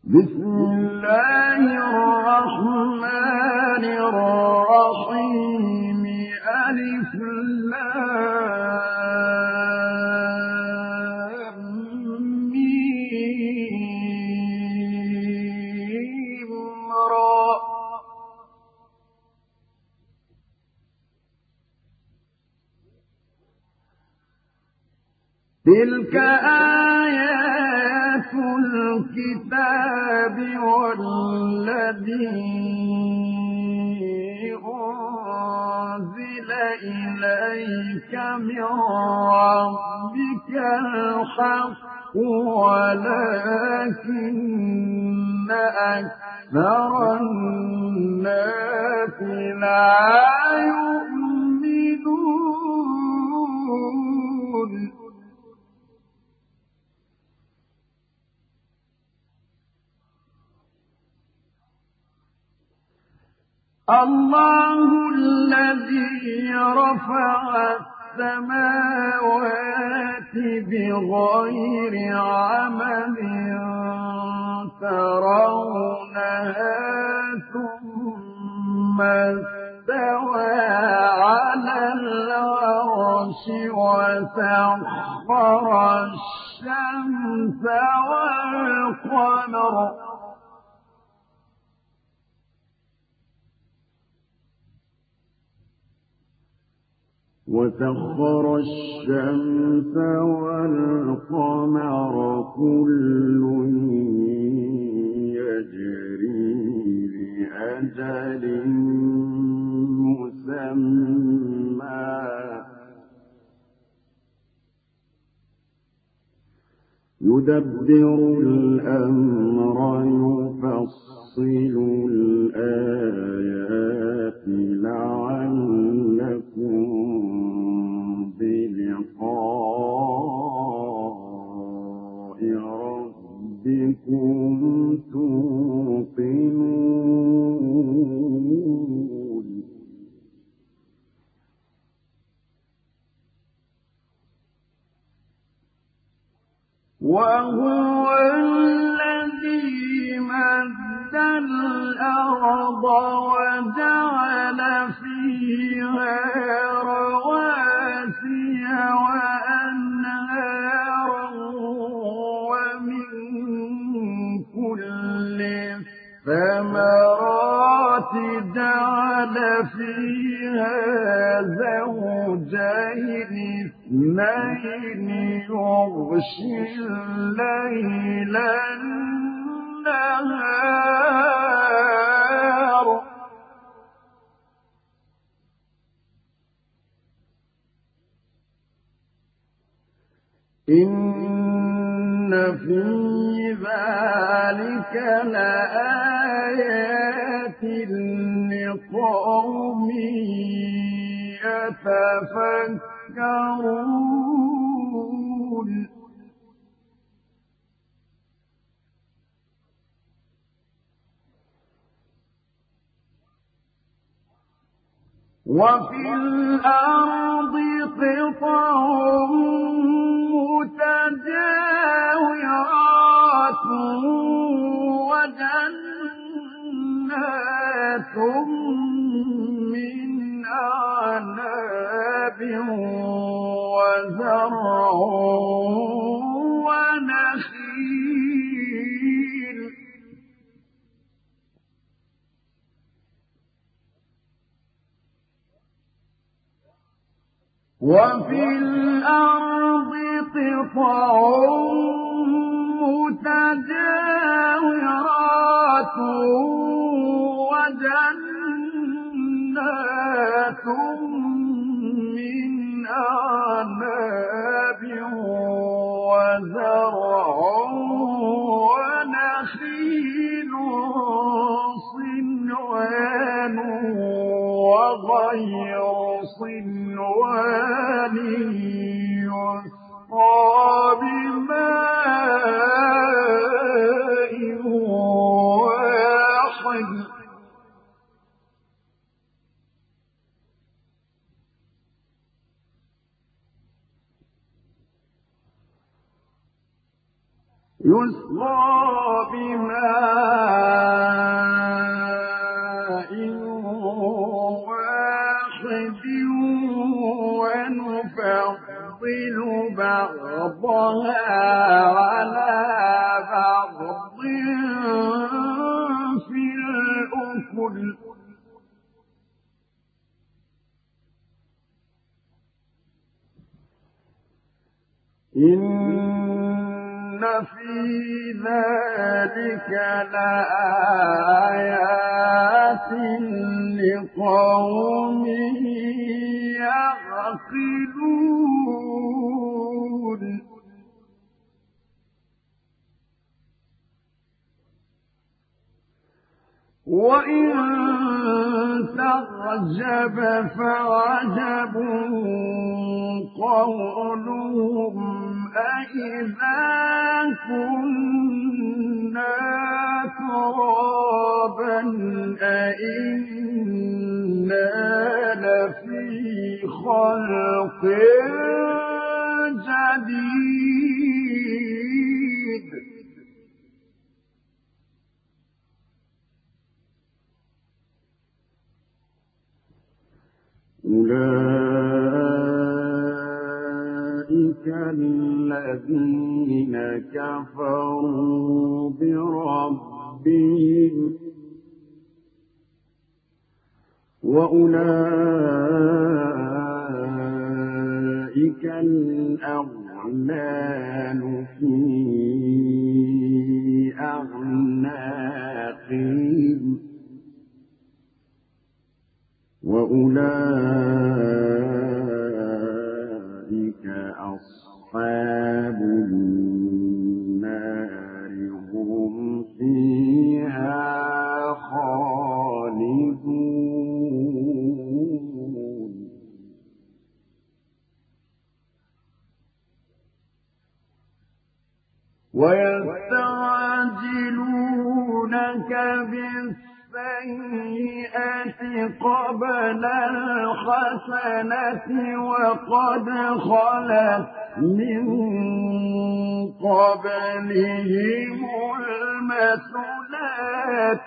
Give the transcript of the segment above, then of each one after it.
بسم الله الرحمن الرحيم ألف لام ميم را تلك آيات الكتاب والذي أنزل إليك من ربك الحق ولكن أكثر الناس لا يؤمنون الله الذي رفع السماوات بغير عمد ترونها ثم استوى على العرش وسخر الشمس والقمر والقمر كل يجري لأجل مسمى يدبر الأمر يفصل الآيات لعلكم بلقاء ربكم توقنون وهو الذي مد الأرض وجعل فيها رواسي وأنهارا ومن كل الثمرات جعل فيها زوجين اثنين يغشي الليل النهار إن في ذلك لآيات لقوم يتفكرون وفي الأرض قطع متجاورات وجنات من أعناب وزرع ونخيل وفي الأرض قطع متجاورات وجنات من أعناب وزرع ونخيل صنوان وغير صنوان يسقى بماء واحد يسقى بماء أرض في الأفق إن في ذلك لآيات لقوم يعقلون وإن تعجب فعجب قولهم أإذا كنا ترابا أإنا لفي خلق جديد أولئك الذين كفروا بربهم وأولئك الأغلال في أعناقهم وأولئك أصحاب النار هم فيها خالدون ويستعجلونك بالسيئة قبل الحسنة وقد خلت من قبلهم المثلات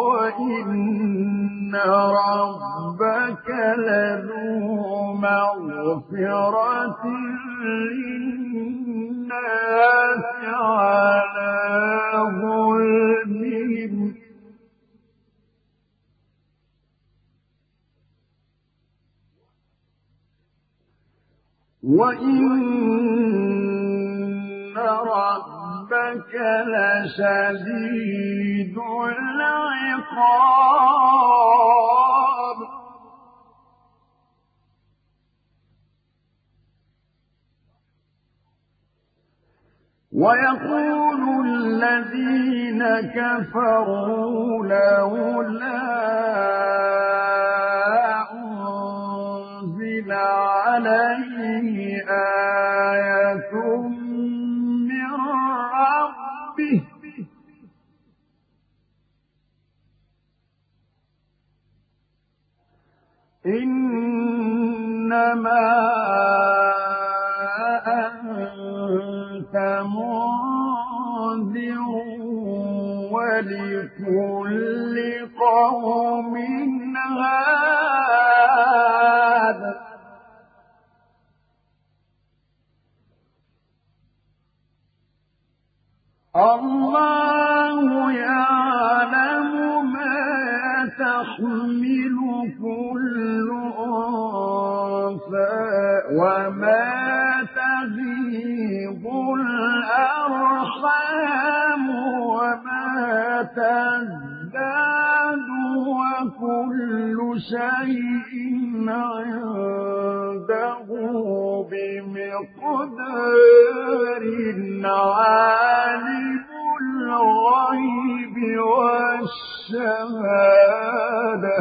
وإن ربك لذو مغفرة للناس على ظلمهم وإن ربك لشديد العقاب ويقول الذين كفروا لولا أنزل عليه آية من ربه إنما أنت منذر ولكل قوم هاد الله يعلم ما تحمل كل أنثى وما تغيض الأرحام وما تزداد وكل شيء عنده بمقدار عالم الغيب والشهادة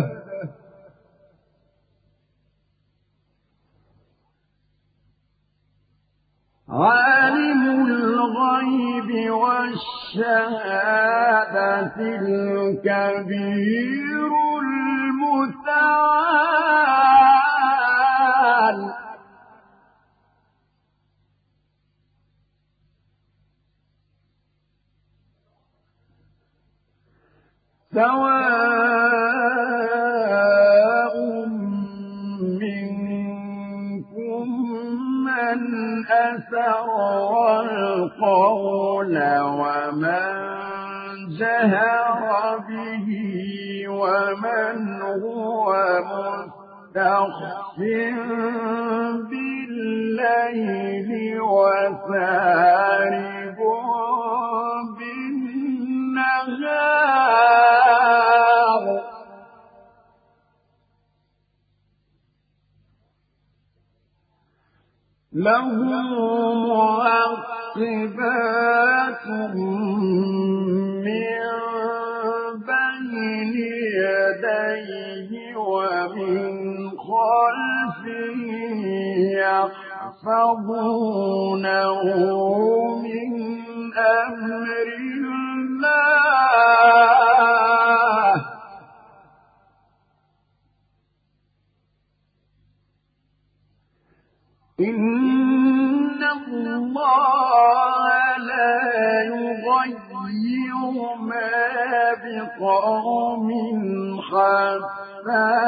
عالم الغيب والشهادة الكبير المتعال سواء منكم من أسر القول ومن جهر به ومن هو مستخف بالليل وسارب بالنهار له معقبات من بين يديه ومن خلفه يحفظونه من أمر الله إن الله لا يغير ما بقوم حتى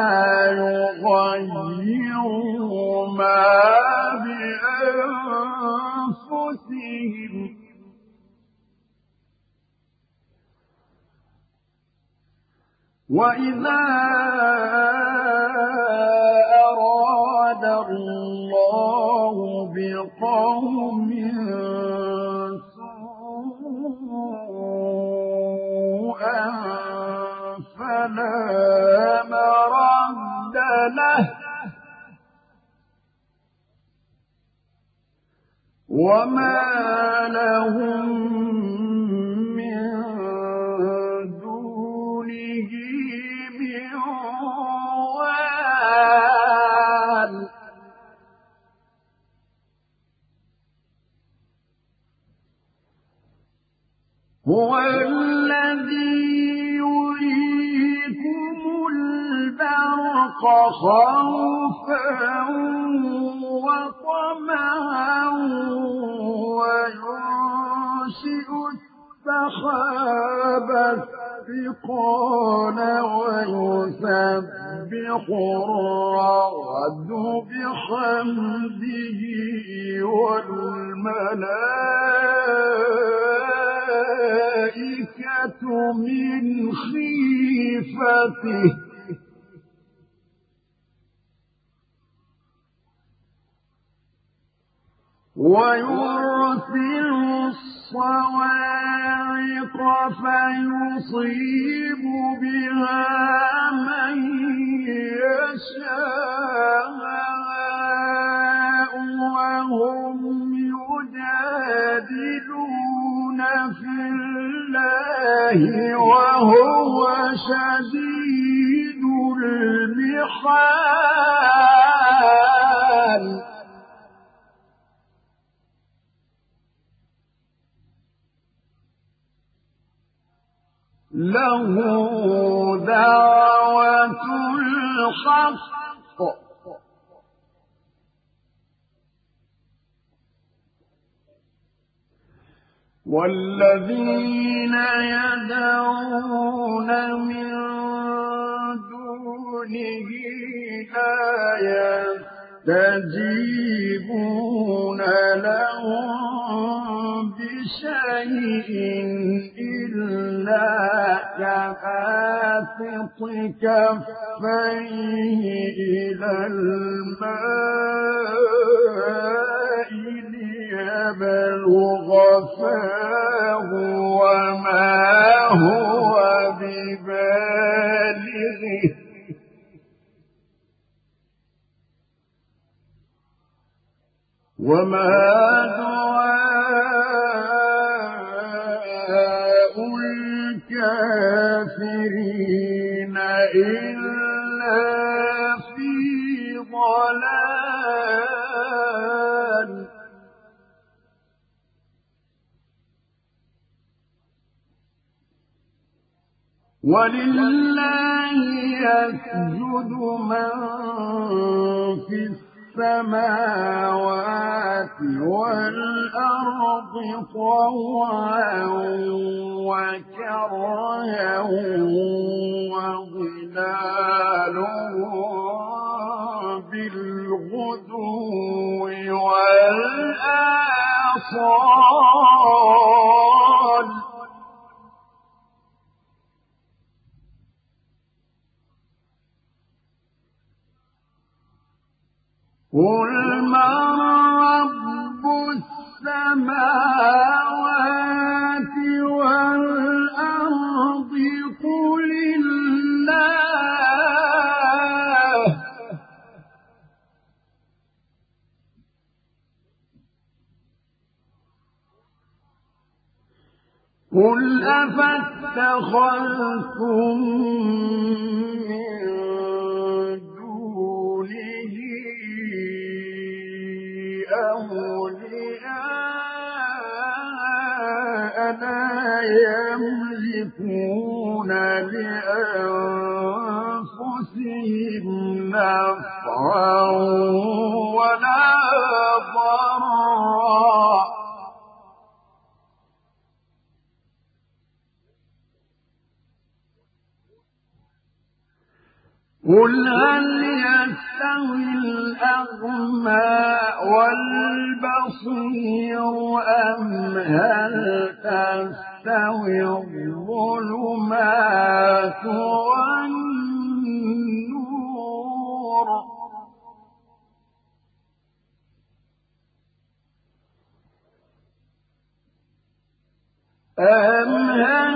يغيروا ما بأنفسهم وإذا أراد الله بقوم سوءا فلا مرد له وما لهم من دونه من وال هو الذي يريكم البرق خوفا وطمعا وينشئ السحاب الثقال ويسبح الرعد بحمده والملائكة من خيفته ويرسل الصواعق فيصيب بها من يشاء وهم يجادلون في الله وهو شديد المحال له دعوة الحق والذين يدعون من دونه لا يستجيبون لهم بشيء إلا كباسط كفيه إلى الماء ليبلغ فاه وما هو ببالغه وما دعاء الكافرين إلا في ضلال ولله يسجد من في السماوات والأرض طوعا وكرها وظلالهم بالغدو والآصال وصال قل من رب السماوات والأرض قل الله قل أفاتخذتم من دونه أولياء لا يملكون لأنفسهم نفعا ولا ضرا قل هل يستوي الأعمى والبصير أم هل تستوي الظلمات والنور أم هل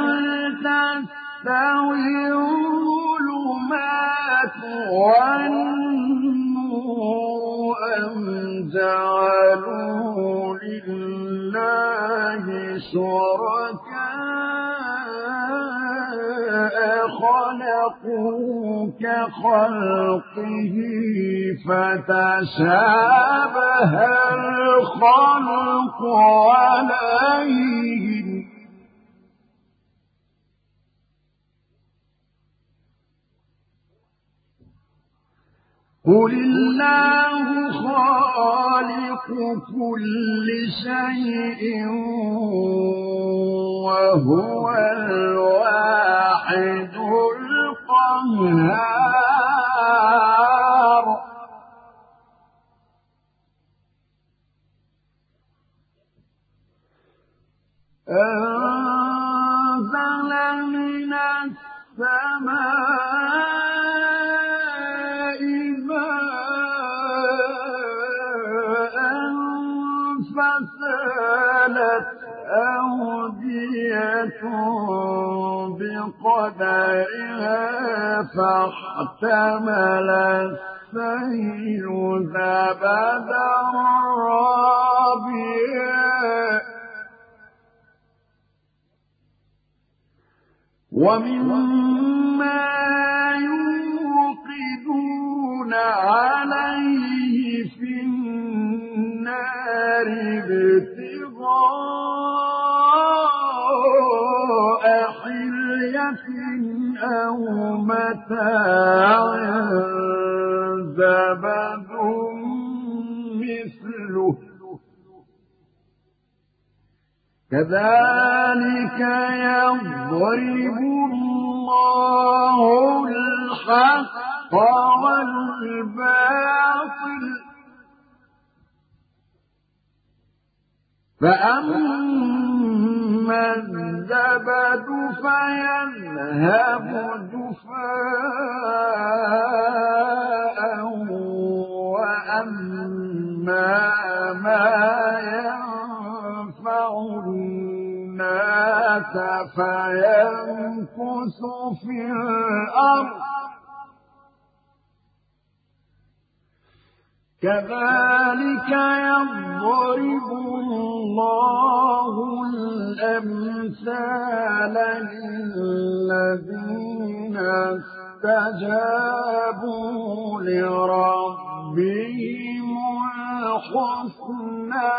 تستوي الظلمات والنور أم جعلوا لله شركاء خلقوا كخلقه فتشابه الخلق عليهم قل الله خالق كل شيء وهو الواحد القهار أنزل من السماء ماء فسالت أودية بقدرها فاحتمل السيل زبدا رابيا ومما يوقدون عليه في النار ابتغاء حلية أو متاع زبد مثله كذلك يضرب الله الحق والباطل فأما الزبد فيذهب جفاء وأما ما ينفع الناس فيمكث في الأرض كذلك يضرب الله الأمثال للذين استجابوا لربهم الحسنى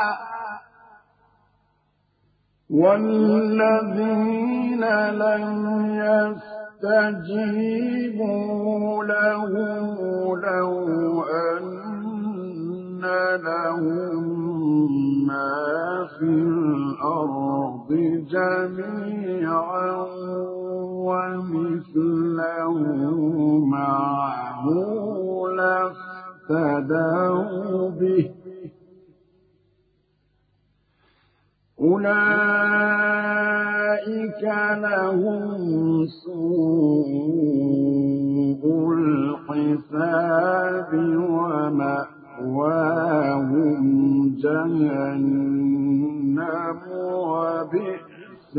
والذين لم يستجيبوا له لو أن لهم ما في الأرض جميعا ومثله معه لافتدوا به أولئك لهم سوء الحساب ومأواهم جهنم وبئس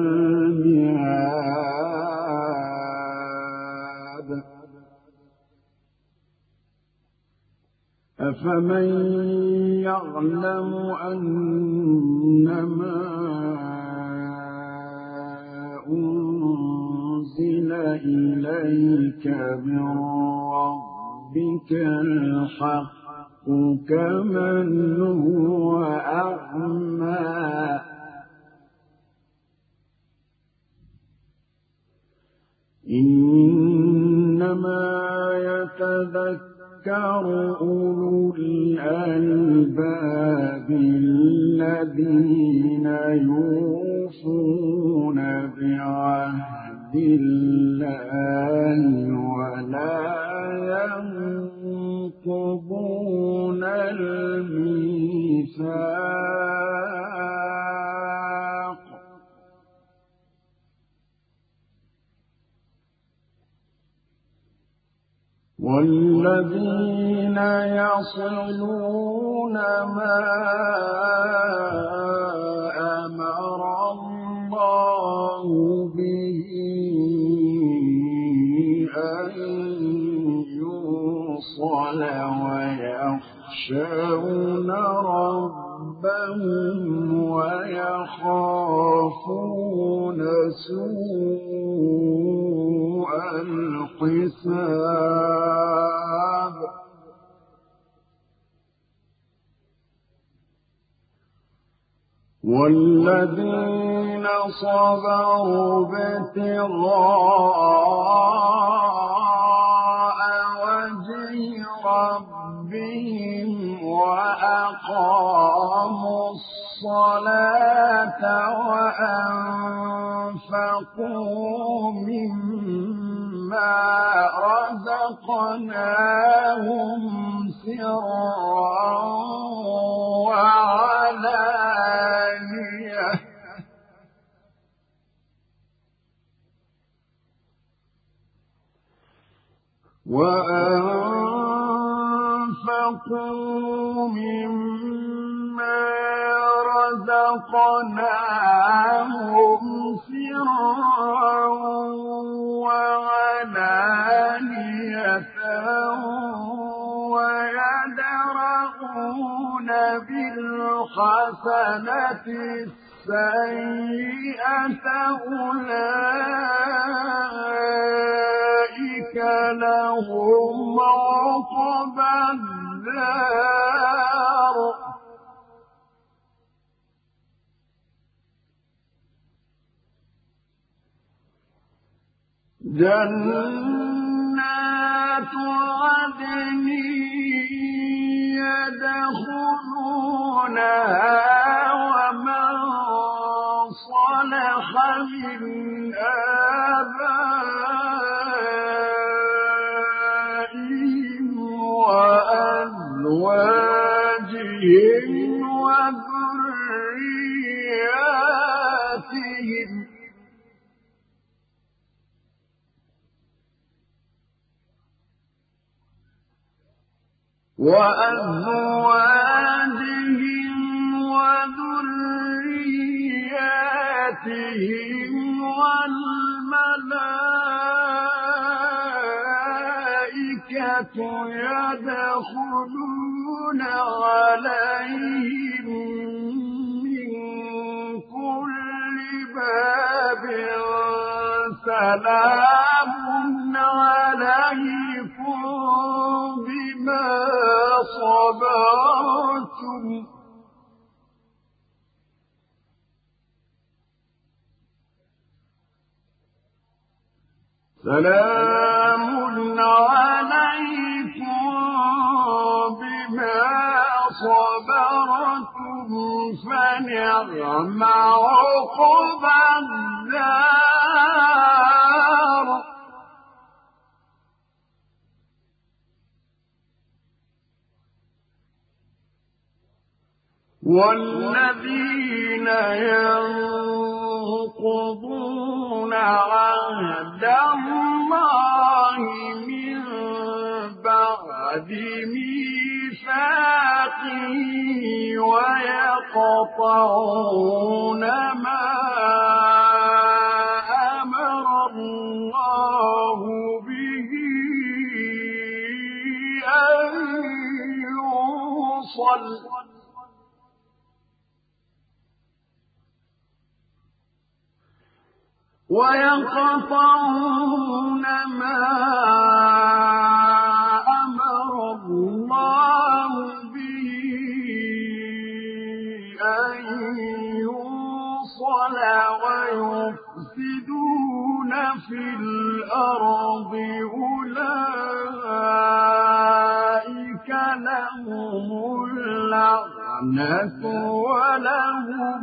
المهاد أفمن يعلم أنما أنزل إليك من ربك الحق كمن هو أعمى إنما يتذكر أولو الألباب الذين يوفون بعهد الله ولا ينقضون الميثاق والذين يصلون ما أمر الله به أن يوصل ويخشون ربهم ويخافون سوء الحساب والذين صبروا ابتغاء وجه ربهم وأقاموا الصلاة وأنفقوا مما رزقناهم سرا وعلانية وأنفقوا مما رزقناهم سرا وعلانية ويدرؤون بالحسنة السيئة أولئك لهم عقبى الدار جنات عدن يدخلونها ومن صلح من آبائهم وأزواجهم وذرياتهم وذرياتهم والملائكة يدخلون عليهم من كل باب سلام عليكم بما صبرتم سلام عليكم بما صبرتم فنعم عقبى الدار والذين ينقضون عهد الله من بعد ميثاقه ويقطعون ما أمر الله به أن يوصل ويقطعون ما أمر الله به أن يوصل ويفسدون في الأرض أولئك لهم اللعنة ولهم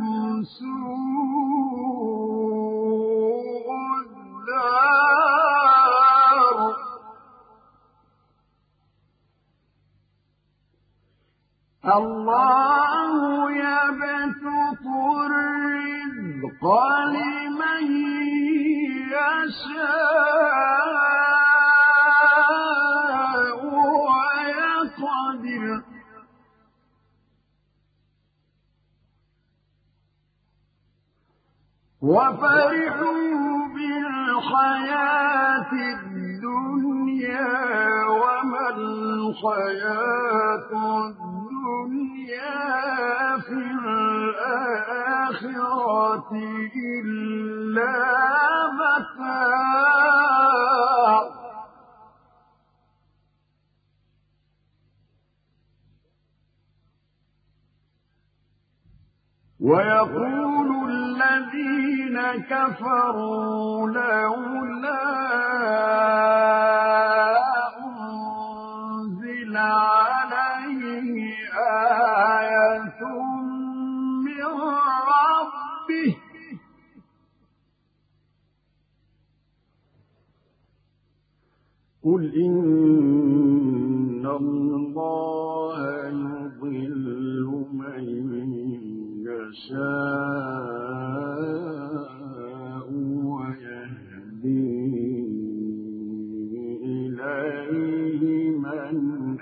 سوء الدار الله يبسط الرزق لمن يشاء ويقدر وفرحوا بالحياة الدنيا وما الحياة الدنيا في الآخرة إلا متاع ويقول الذين كفروا لولا أنزل عليه آية من ربه قل إن الله يضل من يشاء ويهدي إليه من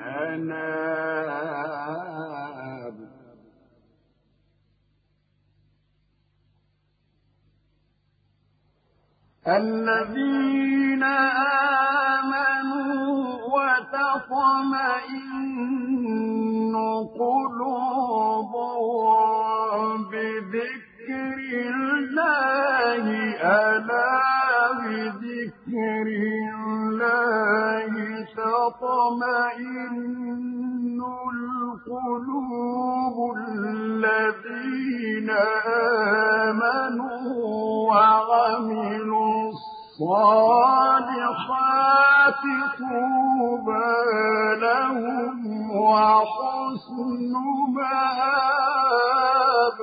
أناب الذين آمنوا وتطمئن قلوبهم بذكر الله ألا بذكر الله تطمئن القلوب الذين آمنوا وعملوا الصالحات طوبى لهم وحسن مآب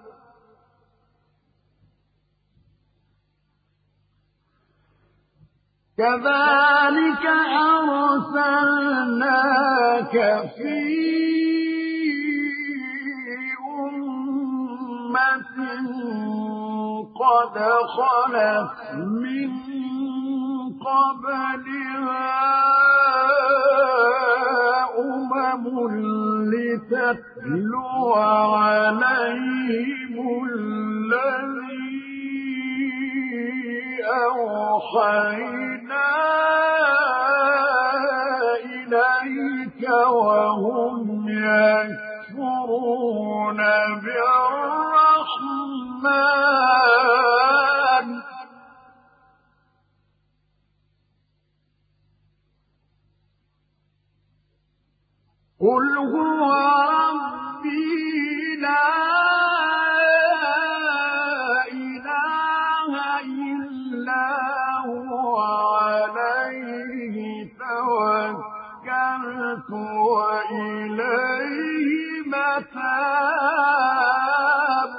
كذلك أرسلناك في أمة قد خلت من قبلها أمم لتتلو عليهم الذي أوحينا إليك وهم يكفرون بالرحمن قل هو ربي لا إله إلا هو عليه توكلت وإليه متاب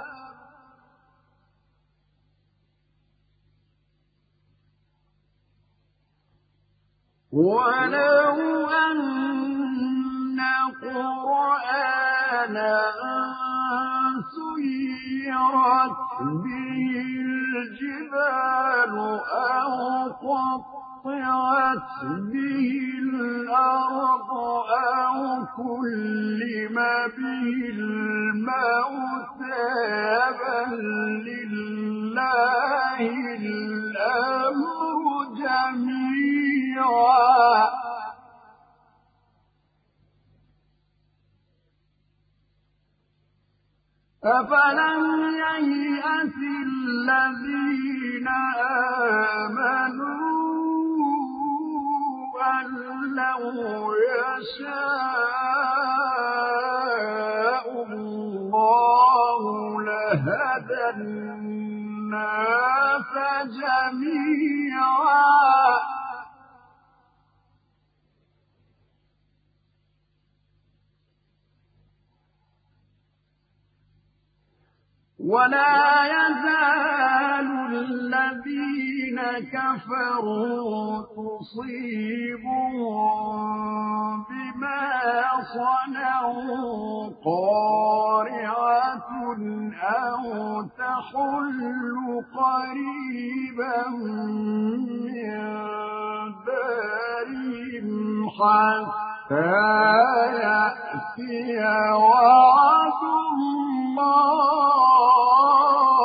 ولو أن قرآنا سيرت به الجبال أو قطعت به الأرض أو كلم به الموتى بل لله الأمر جميعا أفلم ييأس الذين آمنوا أن لو يشاء الله لهدى الناس جميعا ولا يزال الذين كفروا تصيبهم بما صنعوا قارعة أو تحل قريبا من دارهم حتى يأتي وعد الله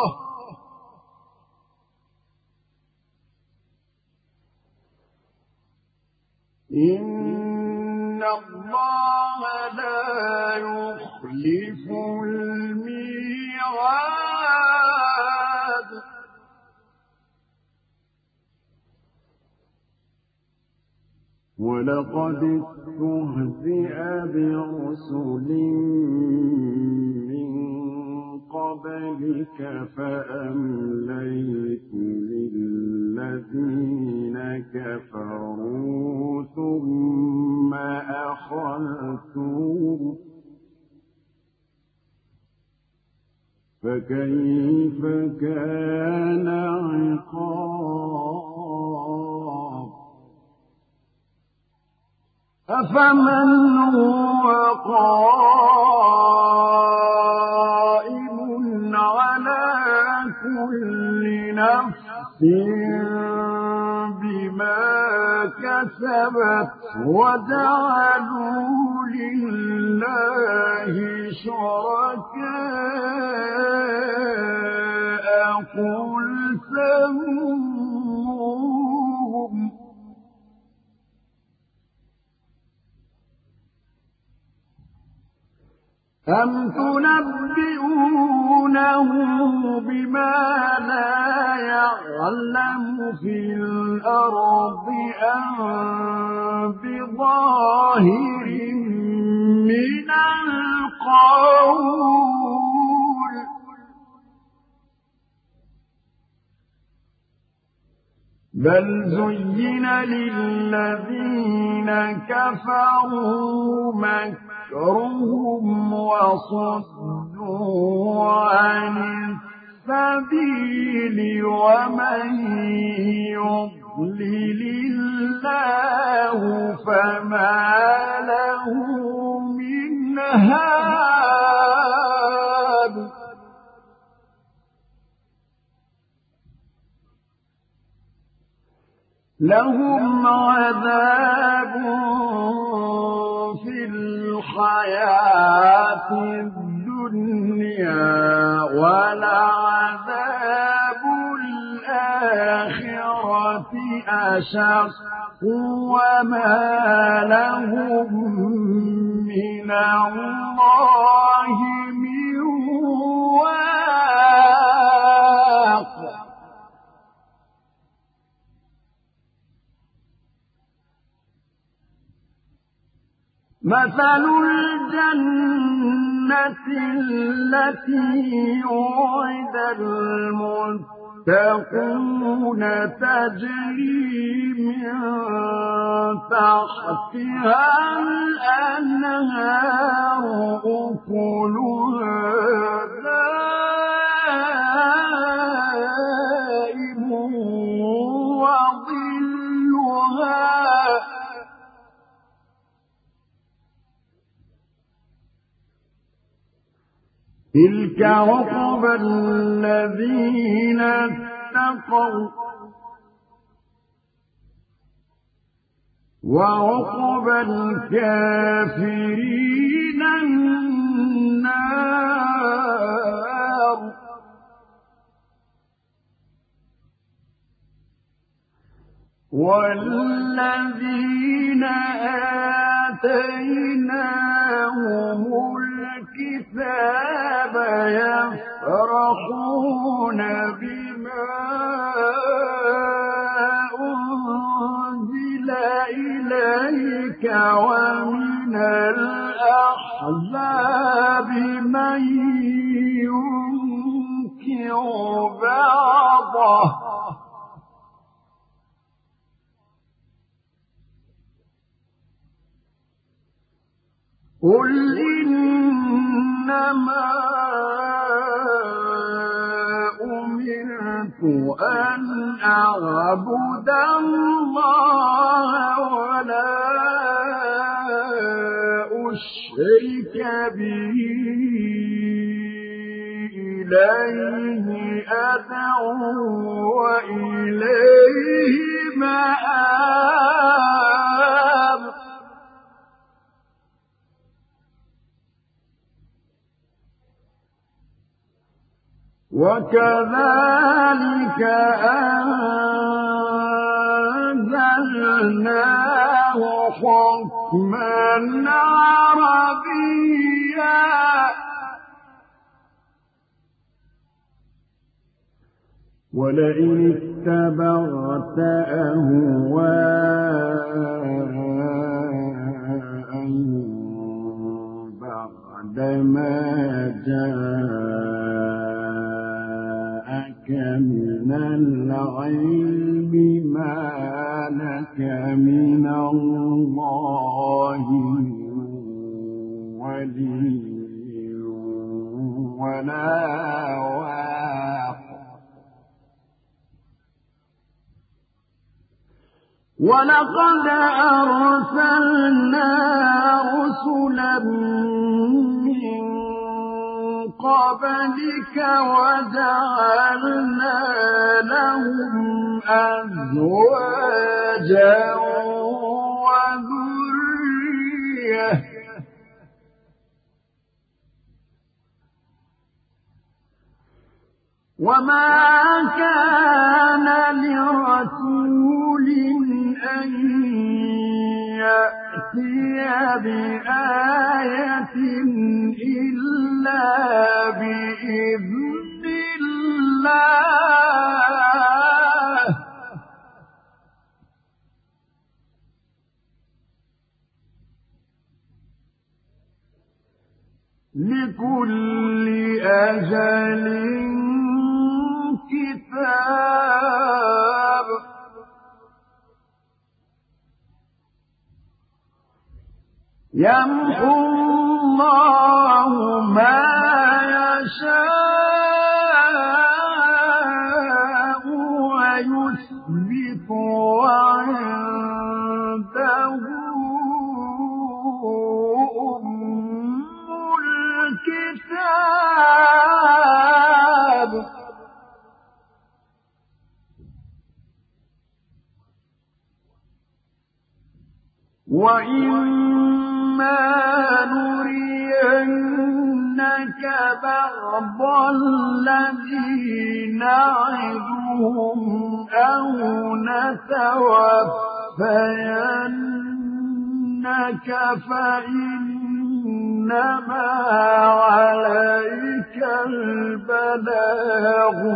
إن الله لا يخلف الميعاد ولقد استهزئ برسل من قبلك فأمليت للذين كفروا ثم أخذتهم فكيف كان عقاب أفمن هو قائم على كل نفس بما كسبت وجعلوا لله شركاء قل سموهم أم تنبئونه بما لا يعلم في الأرض أم بظاهر من القول بل زين للذين كفروا مكرهم وصدوا عن السبيل ومن يضلل الله فما له من هاد لهم عذاب في الحياة الدنيا ولعذاب الآخرة أشق وما لهم من الله من واق مثل الجنة التي وعد المتقون تجري من تحتها الأنهار أكلها دائم وظلها تلك عقبى الذين اتقوا وعقبى الكافرين النار. والذين آتيناهم الكتاب يفرحون بما أنزل إليك ومن الأحزاب من ينكر بعضه قل إنما أمرت أن أعبد الله ولا أشرك به إليه أدعو وإليه مآب. وكذلك أنزلناه حكما عربيا ولئن اتبعت أهواءهم بعدما جاءك من العلم ما لك من الله ولي ولا واق. ولقد أرسلنا رسلا من قبلك وجعلنا لهم أزواجا وذرية وما كان لرسول أن يأتي بآية إلا بإذن الله لكل أجل كتاب. يمحو الله ما يشاء ويثبت وعنده أم الكتاب. وإما نرينك بعض الذي نعدهم أو نتوفينك فإنما عليك البلاغ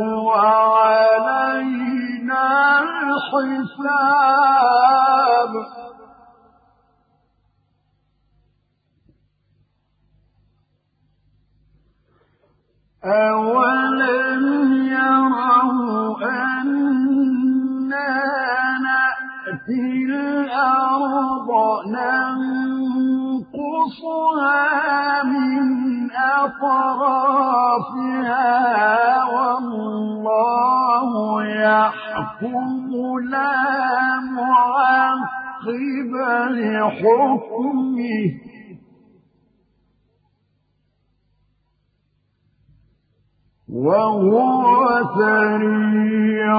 وعلينا الحساب. أولم يروا أنا نأتي الأرض ننقصها من أطرافها والله يحكم لا معقب لحكمه وهو سريع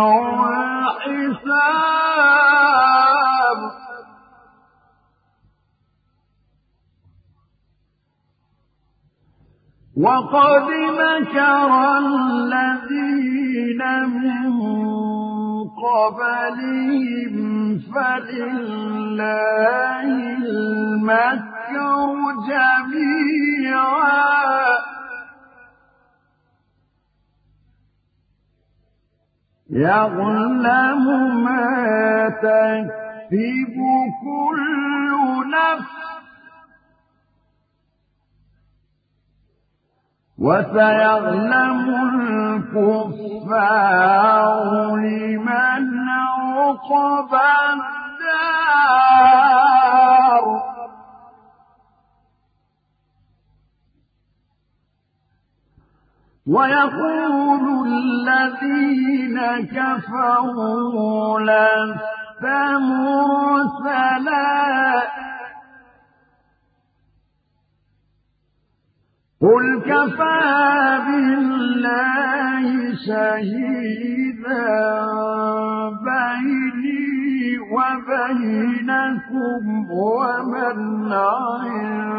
الحساب وقد مكر الذين من قبلهم فلله المكر جميعا يعلم ما تكسب كل نفس وسيعلم الكفار لمن عقبى الدار ويقول الذين كفروا لست مرسلا قل كفى بالله شهيدا بيني وبينكم ومن عنده